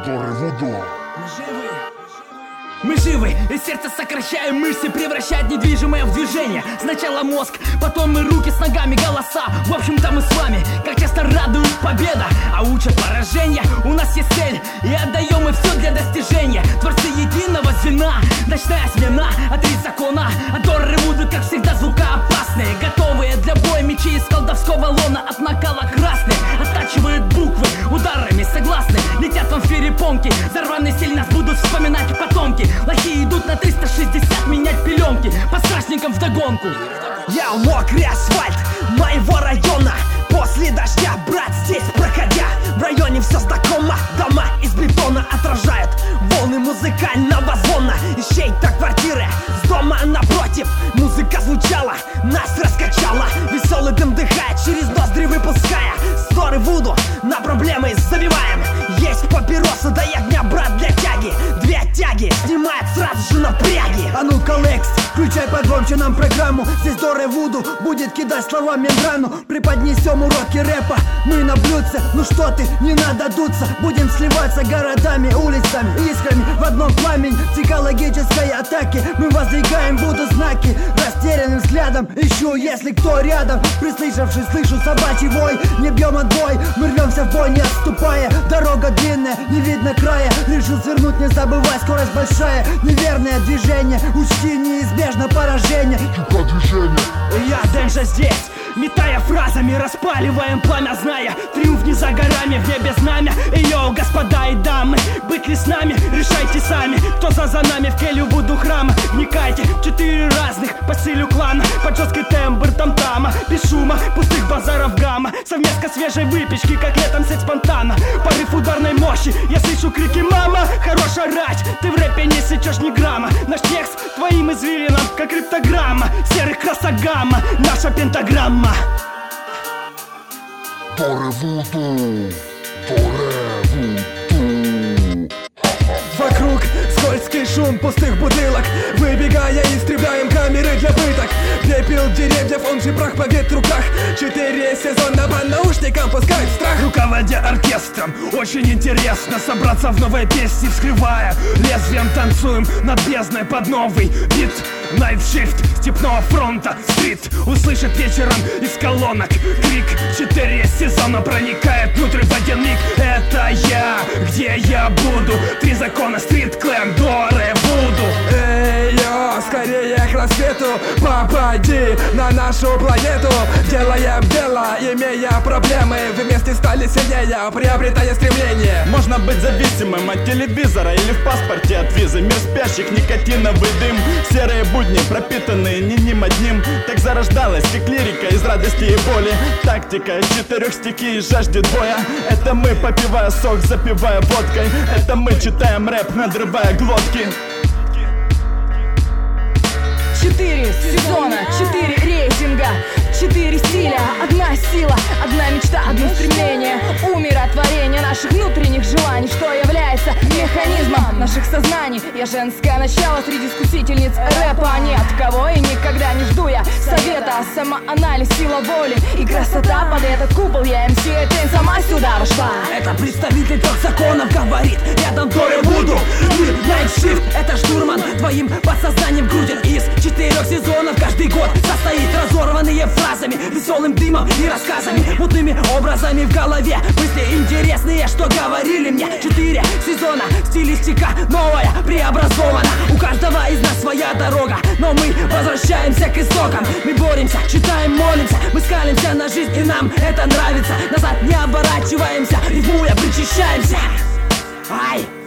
Доры Вуду. Мы живы, и сердце сокращаем мышцы, превращает недвижимое в движение. Сначала мозг, потом мы руки с ногами, голоса. В общем-то мы с вами, как часто радует победа, а учат поражение. У нас есть цель, и отдаем мы все для достижения. Творцы единого звена, ночная смена, а 3 закона. А Доры Вуду, как всегда, звукоопасные, готовые для боя мечи из колдовского лона. От накала красные, оттачивают буквы ударами согласны. Летят вам перепонки, зарванный стиль нас будут вспоминать потомки. Лохи идут на 360 менять пеленки, по страшникам вдогонку. Я мокрый асфальт моего района, после дождя, брат, здесь проходя. В районе все знакомо, дома из бетона отражают волны музыкального звона. И чьей-то квартиры с дома напротив музыка звучала, нас раскачала. Веселый дым дыхает, через ноздри выпуская. С Доры Вуду на проблемы забиваем. Есть папиросы до огня, брат, для тяги. 2 тяги снимает сразу же напряги. А ну-ка, Лекс, включай погромче нам программу. Здесь Доры Вуду будет кидать слова мембрану. Преподнесем уроки рэпа, мы на блюдце. Ну что ты, не надо дуться. Будем сливаться городами, улицами, искрами в одном пламени психологической атаки. Мы воздвигаем Вуду знаки, растерянным взглядом ищу, если кто рядом. Прислышавшись, слышу собачий вой. Не бьем отбой, мы рвемся в бой, не отступая. Дорога длинная, не видно края. Решил свернуть, не забывай, скорость большая. Неверное движение, учти, неизбежно поражение. Я Дэнжа здесь, метая фразами, распаливаем пламя, зная триумф не за горами, в небе знамя. Йоу, господа и дамы, быть ли с нами, решайте сами. Кто за нами в келью Вуду храма, вникайте. 4 разных по стилю клана, под жесткий тембр там-тама, без шума, пустых базаров гамма. Совместка свежей выпечки, как летом сеть спонтанно. Порыв ударной мощи, я слышу крики «Мама!» Хорош орать, ты в рэпе не сечешь ни грамма. Наш текст твоим извилинам, как криптограмма. Серых красогамма, наша пентаграмма. Доры Вуду. Доры Вуду. Вокруг скользкий шум пустых бутылок. Выбегая, истребляем камеры для пыток. Пепел деревьев, он же прах по ветруках. 4 сезона по наушникам пускают страх. Руководя оркестром, очень интересно собраться в новой песне, вскрывая лезвием, танцуем над бездной под новый бит. Night Shift степного фронта, стрит услышит вечером из колонок крик. 4 сезона проникает внутрь в один миг. Это я, где я буду? 3 закона, стрит клэн, Доры Вуду. Эй, йо, скорее к рассвету попади на нашу планету. Делаем дело, имея проблемы, вместе стали сильнее, приобретая стремление. Можно быть зависимым от телевизора или в паспорте от визы. Мир спящих, никотиновый дым, серые будни, пропитанные не ним одним. Так зарождалась лирика из радости и боли. Тактика из 4 стихий жаждет боя. Это мы, попивая сок, запивая водкой. Это мы читаем рэп, надрывая глотки. 4 сезона, 4 рейтинга, 4 стиля, одна сила, одна мечта, одно стремление. Умиротворение наших внутренних желаний, что является механизмом наших сознаний. Я женское начало среди искусительниц рэпа. Ни от кого и никогда не жду я совета. Самоанализ, сила воли и красота. Под этот купол я МС, и тень сама сюда вошла. Это представитель 3 законов говорит, рядом Доры Вуду. Night Shift, это штурман, твоим подсознанием крутит из 4 сезонов. Каждый год состоит разорванные фразами, веселым дымом и рассказами, мутными образами в голове. Мысли интересные, что говорили мне. 4 сезона, стилистика новая, преобразована. У каждого из нас своя дорога, но мы возвращаемся к истокам. Мы боремся, читаем, молимся, мы скалимся на жизнь, и нам это нравится. Назад не оборачиваемся, рифмуя, причащаемся. Ай!